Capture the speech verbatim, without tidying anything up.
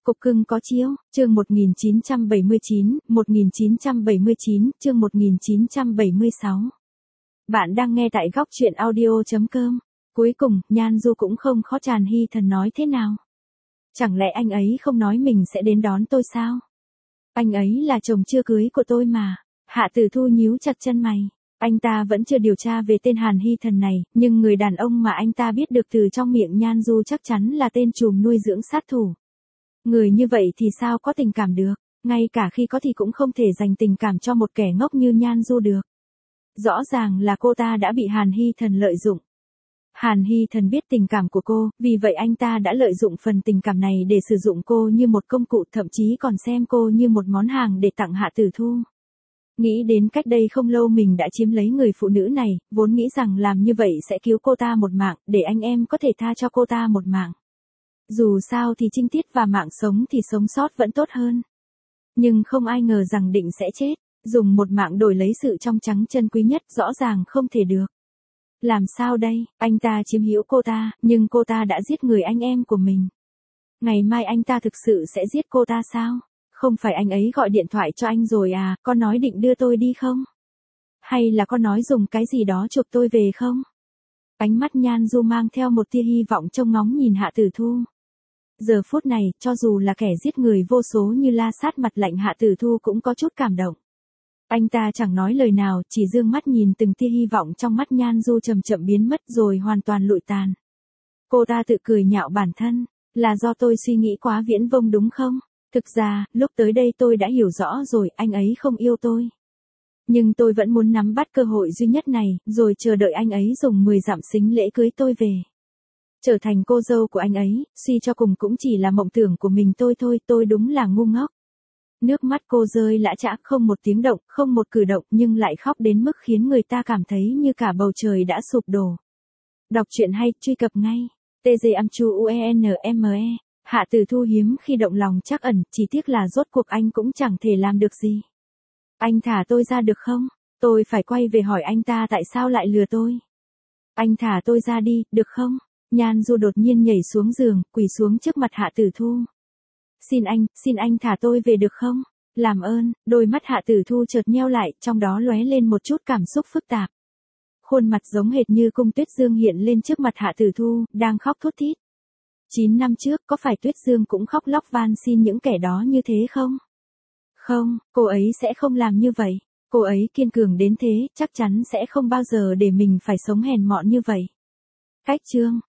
Cục cưng có chiếu, chương một nghìn chín trăm bảy mươi chín, một nghìn chín trăm bảy mươi chín, chương một nghìn chín trăm bảy mươi sáu. Bạn đang nghe tại góc truyện audio chấm com. Cuối cùng, Nhan Du cũng không khó Tràn Hy Thần nói thế nào. Chẳng lẽ anh ấy không nói mình sẽ đến đón tôi sao? Anh ấy là chồng chưa cưới của tôi mà. Hạ Tử Thu nhíu chặt chân mày. Anh ta vẫn chưa điều tra về tên Hàn Hy Thần này, nhưng người đàn ông mà anh ta biết được từ trong miệng Nhan Du chắc chắn là tên trùm nuôi dưỡng sát thủ. Người như vậy thì sao có tình cảm được, ngay cả khi có thì cũng không thể dành tình cảm cho một kẻ ngốc như Nhan Du được. Rõ ràng là cô ta đã bị Hàn Hy Thần lợi dụng. Hàn Hy Thần biết tình cảm của cô, vì vậy anh ta đã lợi dụng phần tình cảm này để sử dụng cô như một công cụ, thậm chí còn xem cô như một món hàng để tặng Hạ Tử Thu. Nghĩ đến cách đây không lâu mình đã chiếm lấy người phụ nữ này, vốn nghĩ rằng làm như vậy sẽ cứu cô ta một mạng, để anh em có thể tha cho cô ta một mạng. Dù sao thì trinh tiết và mạng sống thì sống sót vẫn tốt hơn. Nhưng không ai ngờ rằng định sẽ chết, dùng một mạng đổi lấy sự trong trắng chân quý nhất, rõ ràng không thể được. Làm sao đây, anh ta chiếm hữu cô ta, nhưng cô ta đã giết người anh em của mình. Ngày mai anh ta thực sự sẽ giết cô ta sao? Không phải anh ấy gọi điện thoại cho anh rồi à, con nói định đưa tôi đi không? Hay là con nói dùng cái gì đó chụp tôi về không? Ánh mắt Nhan Du mang theo một tia hy vọng trông ngóng nhìn Hạ Tử Thu. Giờ phút này, cho dù là kẻ giết người vô số như La Sát mặt lạnh, Hạ Tử Thu cũng có chút cảm động. Anh ta chẳng nói lời nào, chỉ dương mắt nhìn từng tia hy vọng trong mắt Nhan Du chậm chậm biến mất rồi hoàn toàn lụi tàn. Cô ta tự cười nhạo bản thân, là do tôi suy nghĩ quá viễn vông đúng không? Thực ra, lúc tới đây tôi đã hiểu rõ rồi, anh ấy không yêu tôi. Nhưng tôi vẫn muốn nắm bắt cơ hội duy nhất này, rồi chờ đợi anh ấy dùng mười dặm sính lễ cưới tôi về. Trở thành cô dâu của anh ấy, suy cho cùng cũng chỉ là mộng tưởng của mình tôi thôi, tôi đúng là ngu ngốc. Nước mắt cô rơi lã chã, không một tiếng động, không một cử động, nhưng lại khóc đến mức khiến người ta cảm thấy như cả bầu trời đã sụp đổ. Đọc truyện hay, truy cập ngay. tê giê em chu u e en em e. Hạ Tử Thu hiếm khi động lòng trắc ẩn, chỉ tiếc là rốt cuộc anh cũng chẳng thể làm được gì. Anh thả tôi ra được không? Tôi phải quay về hỏi anh ta tại sao lại lừa tôi. Anh thả tôi ra đi, được không? Nhan Du đột nhiên nhảy xuống giường, quỳ xuống trước mặt Hạ Tử Thu. Xin anh, xin anh thả tôi về được không? Làm ơn. Đôi mắt Hạ Tử Thu chợt nheo lại, trong đó lóe lên một chút cảm xúc phức tạp. Khuôn mặt giống hệt như Cung Tuyết Dương hiện lên trước mặt Hạ Tử Thu, đang khóc thút thít. Chín năm trước, có phải Tuyết Dương cũng khóc lóc van xin những kẻ đó như thế không? Không, cô ấy sẽ không làm như vậy. Cô ấy kiên cường đến thế, chắc chắn sẽ không bao giờ để mình phải sống hèn mọn như vậy. Cách chương.